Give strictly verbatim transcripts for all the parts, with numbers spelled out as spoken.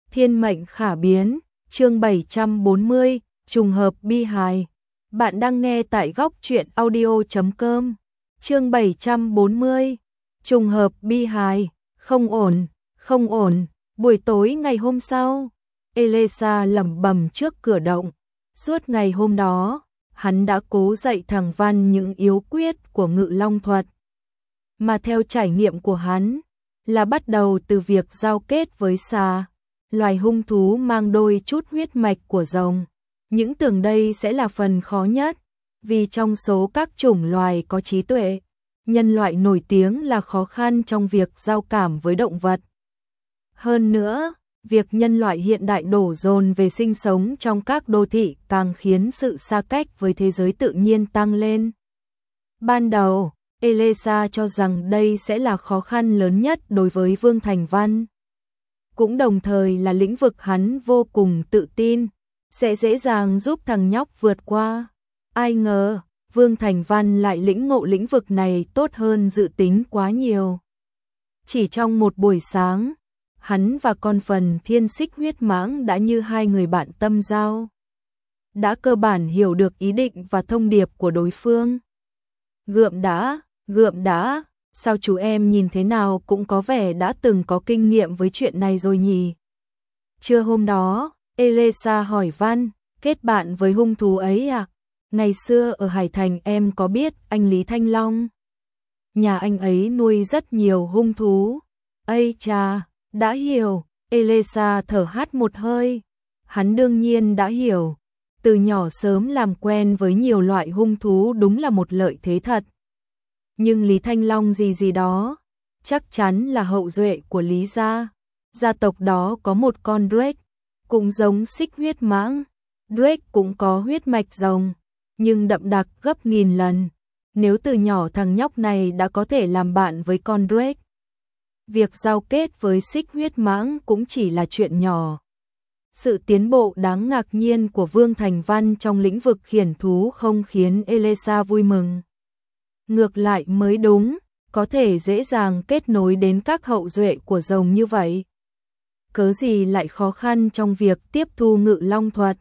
Thiên mệnh khả biến, chương bảy trăm bốn mươi, trùng hợp bi hài. Bạn đang nghe tại góc truyện audio chấm com. Chương bảy trăm bốn mươi, trùng hợp bi hài, không ổn, không ổn. Buổi tối ngày hôm sau, Elesa lẩm bẩm trước cửa động. Suốt ngày hôm đó, hắn đã cố dạy thằng Văn những yếu quyết của Ngự Long thuật. Mà theo trải nghiệm của hắn, là bắt đầu từ việc giao kết với xà, loài hung thú mang đôi chút huyết mạch của rồng. Những tưởng đây sẽ là phần khó nhất, vì trong số các chủng loài có trí tuệ, nhân loại nổi tiếng là khó khăn trong việc giao cảm với động vật. Hơn nữa, việc nhân loại hiện đại đổ dồn về sinh sống trong các đô thị càng khiến sự xa cách với thế giới tự nhiên tăng lên. Ban đầu, Elesa cho rằng đây sẽ là khó khăn lớn nhất đối với Vương Thành Văn. Cũng đồng thời là lĩnh vực hắn vô cùng tự tin, sẽ dễ dàng giúp thằng nhóc vượt qua. Ai ngờ, Vương Thành Văn lại lĩnh ngộ lĩnh vực này tốt hơn dự tính quá nhiều. Chỉ trong một buổi sáng, hắn và con phần thiên xích huyết mãng đã như hai người bạn tâm giao. Đã cơ bản hiểu được ý định và thông điệp của đối phương. Gượm đã, gượm đã, sao chú em nhìn thế nào cũng có vẻ đã từng có kinh nghiệm với chuyện này rồi nhỉ? Trưa hôm đó, Elesa hỏi Văn, kết bạn với hung thú ấy à? Ngày xưa ở Hải Thành em có biết anh Lý Thanh Long. Nhà anh ấy nuôi rất nhiều hung thú. Ây chà, đã hiểu. Elesa thở hắt một hơi. Hắn đương nhiên đã hiểu. Từ nhỏ sớm làm quen với nhiều loại hung thú đúng là một lợi thế thật. Nhưng Lý Thanh Long gì gì đó, chắc chắn là hậu duệ của Lý gia. Gia tộc đó có một con Drake, cũng giống xích huyết mãng. Drake cũng có huyết mạch rồng, nhưng đậm đặc gấp nghìn lần. Nếu từ nhỏ thằng nhóc này đã có thể làm bạn với con Drake, việc giao kết với xích huyết mãng cũng chỉ là chuyện nhỏ. Sự tiến bộ đáng ngạc nhiên của Vương Thành Văn trong lĩnh vực khiển thú không khiến Elesa vui mừng. Ngược lại mới đúng, có thể dễ dàng kết nối đến các hậu duệ của rồng như vậy. Cớ gì lại khó khăn trong việc tiếp thu Ngự Long thuật?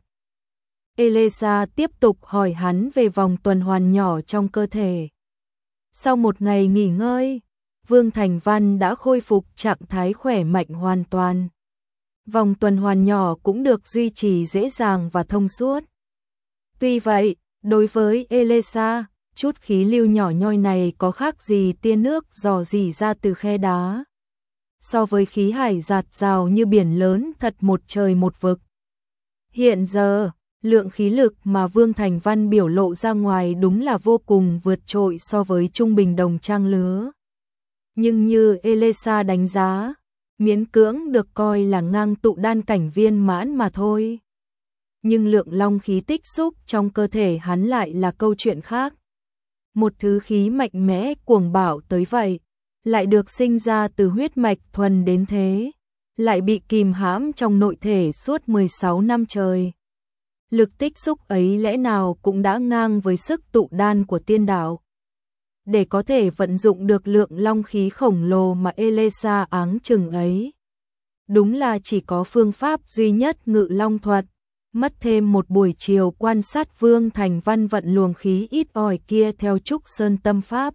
Elesa tiếp tục hỏi hắn về vòng tuần hoàn nhỏ trong cơ thể. Sau một ngày nghỉ ngơi, Vương Thành Văn đã khôi phục trạng thái khỏe mạnh hoàn toàn. Vòng tuần hoàn nhỏ cũng được duy trì dễ dàng và thông suốt. Tuy vậy, đối với Elesa, chút khí lưu nhỏ nhoi này có khác gì tia nước rò rỉ ra từ khe đá. So với khí hải dạt dào như biển lớn thật một trời một vực. Hiện giờ, lượng khí lực mà Vương Thành Văn biểu lộ ra ngoài đúng là vô cùng vượt trội so với trung bình đồng trang lứa. Nhưng như Elesa đánh giá, miễn cưỡng được coi là ngang tụ đan cảnh viên mãn mà thôi. Nhưng lượng long khí tích xúc trong cơ thể hắn lại là câu chuyện khác. Một thứ khí mạnh mẽ cuồng bạo tới vậy, lại được sinh ra từ huyết mạch thuần đến thế, lại bị kìm hãm trong nội thể suốt mười sáu năm trời. Lực tích xúc ấy lẽ nào cũng đã ngang với sức tụ đan của tiên đạo. Để có thể vận dụng được lượng long khí khổng lồ mà Elesa áng chừng ấy, đúng là chỉ có phương pháp duy nhất Ngự Long thuật. Mất thêm một buổi chiều quan sát Vương Thành Văn vận luồng khí ít ỏi kia theo Trúc Sơn Tâm Pháp.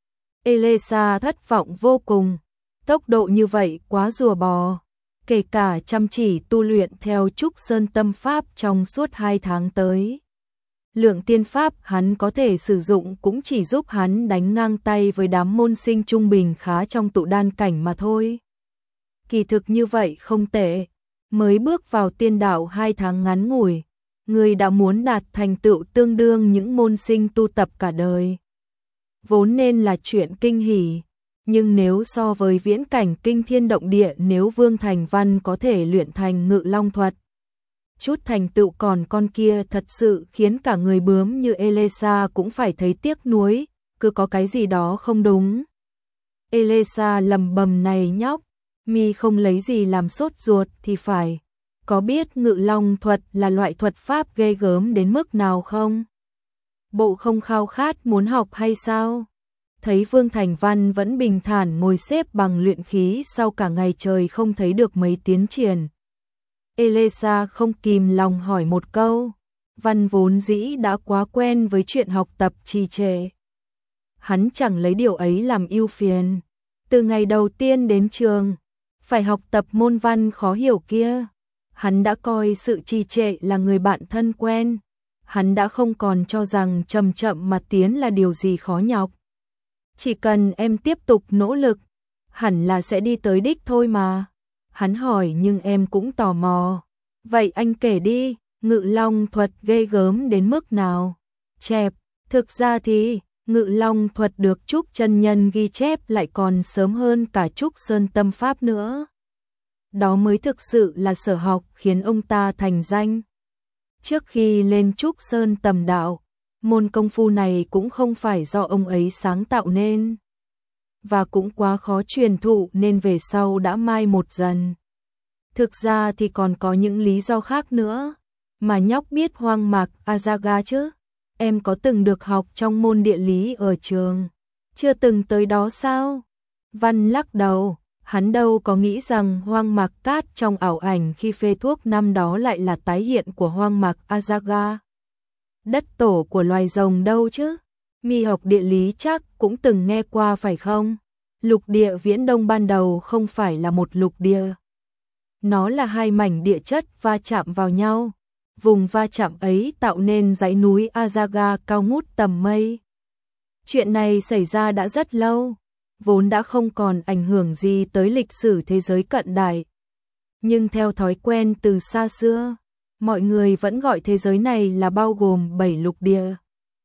Elesa thất vọng vô cùng, tốc độ như vậy quá rùa bò. Kể cả chăm chỉ tu luyện theo Trúc Sơn Tâm Pháp trong suốt hai tháng tới, lượng tiên pháp hắn có thể sử dụng cũng chỉ giúp hắn đánh ngang tay với đám môn sinh trung bình khá trong tụ đan cảnh mà thôi. Kỳ thực như vậy không tệ. Mới bước vào tiên đạo hai tháng ngắn ngủi, người đã muốn đạt thành tựu tương đương những môn sinh tu tập cả đời. Vốn nên là chuyện kinh hỉ, nhưng nếu so với viễn cảnh kinh thiên động địa, nếu Vương Thành Văn có thể luyện thành Ngự Long thuật, chút thành tựu còn con kia thật sự khiến cả người bướm như Elesa cũng phải thấy tiếc nuối, cứ có cái gì đó không đúng. Elesa lầm bầm này nhóc, mi không lấy gì làm sốt ruột thì phải. Có biết Ngự Long thuật là loại thuật pháp ghê gớm đến mức nào không? Bộ không khao khát muốn học hay sao? Thấy Vương Thành Văn vẫn bình thản ngồi xếp bằng luyện khí sau cả ngày trời không thấy được mấy tiến triển. Elesa không kìm lòng hỏi một câu. Văn vốn dĩ đã quá quen với chuyện học tập trì trệ. Hắn chẳng lấy điều ấy làm ưu phiền. Từ ngày đầu tiên đến trường, phải học tập môn văn khó hiểu kia, hắn đã coi sự trì trệ là người bạn thân quen. Hắn đã không còn cho rằng chậm chậm mà tiến là điều gì khó nhọc. Chỉ cần em tiếp tục nỗ lực, hẳn là sẽ đi tới đích thôi mà. Hắn hỏi nhưng em cũng tò mò. Vậy anh kể đi, Ngự Long thuật ghê gớm đến mức nào? Chẹp, thực ra thì Ngự Long thuật được Trúc chân nhân ghi chép lại còn sớm hơn cả Trúc Sơn tâm pháp nữa. Đó mới thực sự là sở học khiến ông ta thành danh. Trước khi lên Trúc Sơn tầm đạo, môn công phu này cũng không phải do ông ấy sáng tạo nên, và cũng quá khó truyền thụ nên về sau đã mai một dần. Thực ra thì còn có những lý do khác nữa, mà nhóc biết Hoang Mạc Azaga chứ? Em có từng được học trong môn địa lý ở trường? Chưa từng tới đó sao? Văn lắc đầu, hắn đâu có nghĩ rằng Hoang Mạc Cát trong ảo ảnh khi phê thuốc năm đó lại là tái hiện của Hoang Mạc Azaga. Đất tổ của loài rồng đâu chứ? Mi học địa lý chắc cũng từng nghe qua phải không? Lục địa Viễn Đông ban đầu không phải là một lục địa. Nó là hai mảnh địa chất va chạm vào nhau. Vùng va chạm ấy tạo nên dãy núi Azaga cao ngút tầm mây. Chuyện này xảy ra đã rất lâu, vốn đã không còn ảnh hưởng gì tới lịch sử thế giới cận đại. Nhưng theo thói quen từ xa xưa, mọi người vẫn gọi thế giới này là bao gồm bảy lục địa.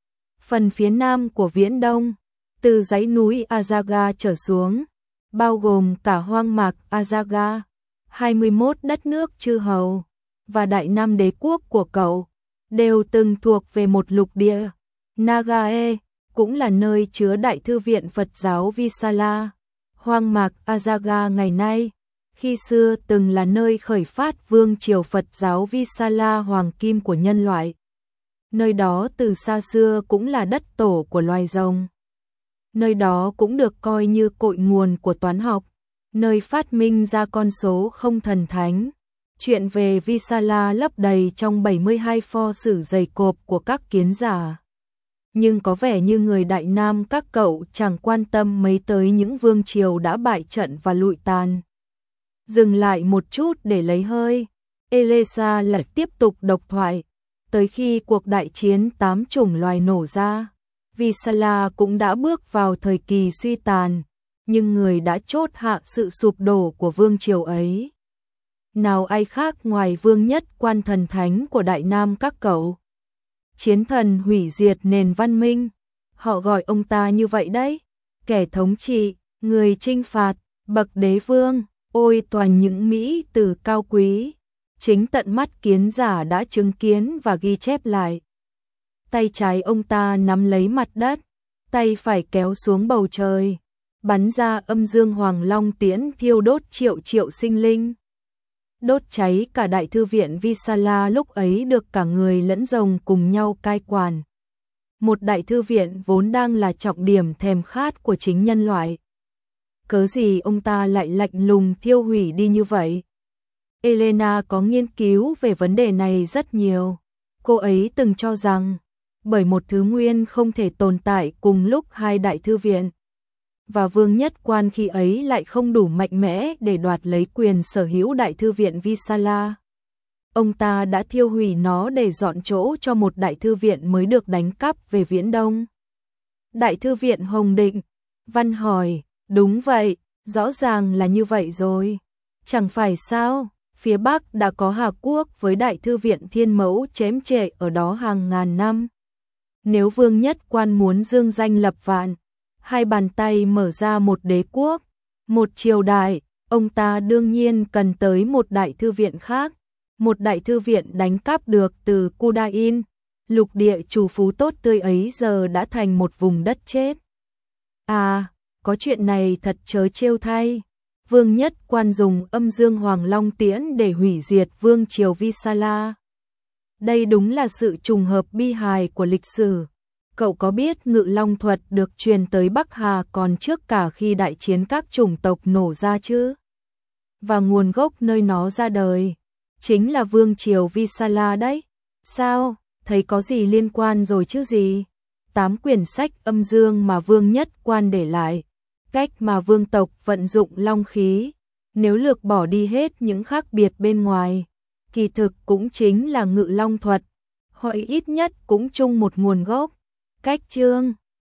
Phần phía nam của Viễn Đông, từ dãy núi Azaga trở xuống, bao gồm cả Hoang Mạc Azaga, hai mươi mốt đất nước chư hầu, và Đại Nam đế quốc của cậu, đều từng thuộc về một lục địa. Nagae cũng là nơi chứa Đại thư viện Phật giáo Visala. Hoang Mạc Azaga ngày nay, khi xưa từng là nơi khởi phát vương triều Phật giáo Visala hoàng kim của nhân loại. Nơi đó từ xa xưa cũng là đất tổ của loài rồng. Nơi đó cũng được coi như cội nguồn của toán học, nơi phát minh ra con số không thần thánh. Chuyện về Visala lấp đầy trong bảy mươi hai pho sử dày cộp của các kiến giả. Nhưng có vẻ như người Đại Nam các cậu chẳng quan tâm mấy tới những vương triều đã bại trận và lụi tàn. Dừng lại một chút để lấy hơi, Elesa lại tiếp tục độc thoại. Tới khi cuộc đại chiến tám chủng loài nổ ra, Visala cũng đã bước vào thời kỳ suy tàn, nhưng người đã chốt hạ sự sụp đổ của vương triều ấy. Nào ai khác ngoài vương nhất quan thần thánh của Đại Nam các cậu. Chiến thần hủy diệt nền văn minh, họ gọi ông ta như vậy đấy. Kẻ thống trị, người chinh phạt, bậc đế vương, ôi toàn những mỹ từ cao quý. Chính tận mắt kiến giả đã chứng kiến và ghi chép lại. Tay trái ông ta nắm lấy mặt đất, tay phải kéo xuống bầu trời, bắn ra âm dương hoàng long tiễn thiêu đốt triệu triệu sinh linh. Đốt cháy cả đại thư viện Visala lúc ấy được cả người lẫn rồng cùng nhau cai quản. Một đại thư viện vốn đang là trọng điểm thèm khát của chính nhân loại. Cớ gì ông ta lại lạnh lùng thiêu hủy đi như vậy? Elena có nghiên cứu về vấn đề này rất nhiều. Cô ấy từng cho rằng, bởi một thứ nguyên không thể tồn tại cùng lúc hai đại thư viện, và vương nhất quan khi ấy lại không đủ mạnh mẽ để đoạt lấy quyền sở hữu đại thư viện Visala. Ông ta đã thiêu hủy nó để dọn chỗ cho một đại thư viện mới được đánh cắp về Viễn Đông. Đại thư viện Hồng Định. Văn hỏi, đúng vậy, rõ ràng là như vậy rồi. Chẳng phải sao, phía Bắc đã có Hà Quốc với đại thư viện Thiên Mẫu chém trệ ở đó hàng ngàn năm. Nếu vương nhất quan muốn dương danh lập vạn, hai bàn tay mở ra một đế quốc, một triều đại, ông ta đương nhiên cần tới một đại thư viện khác, một đại thư viện đánh cắp được từ Kudain. Lục địa chủ phú tốt tươi ấy giờ đã thành một vùng đất chết. À, có chuyện này thật chớ trêu thay. Vương nhất quan dùng âm dương hoàng long tiễn để hủy diệt vương triều Visala. Đây đúng là sự trùng hợp bi hài của lịch sử. Cậu có biết Ngự Long thuật được truyền tới Bắc Hà còn trước cả khi đại chiến các chủng tộc nổ ra chứ? Và nguồn gốc nơi nó ra đời, chính là vương triều Visala đấy. Sao, thấy có gì liên quan rồi chứ gì? Tám quyển sách âm dương mà Vương Nhất Quan để lại, cách mà vương tộc vận dụng long khí, nếu lược bỏ đi hết những khác biệt bên ngoài, kỳ thực cũng chính là ngự long thuật, hoặc ít nhất cũng chung một nguồn gốc. Cách chương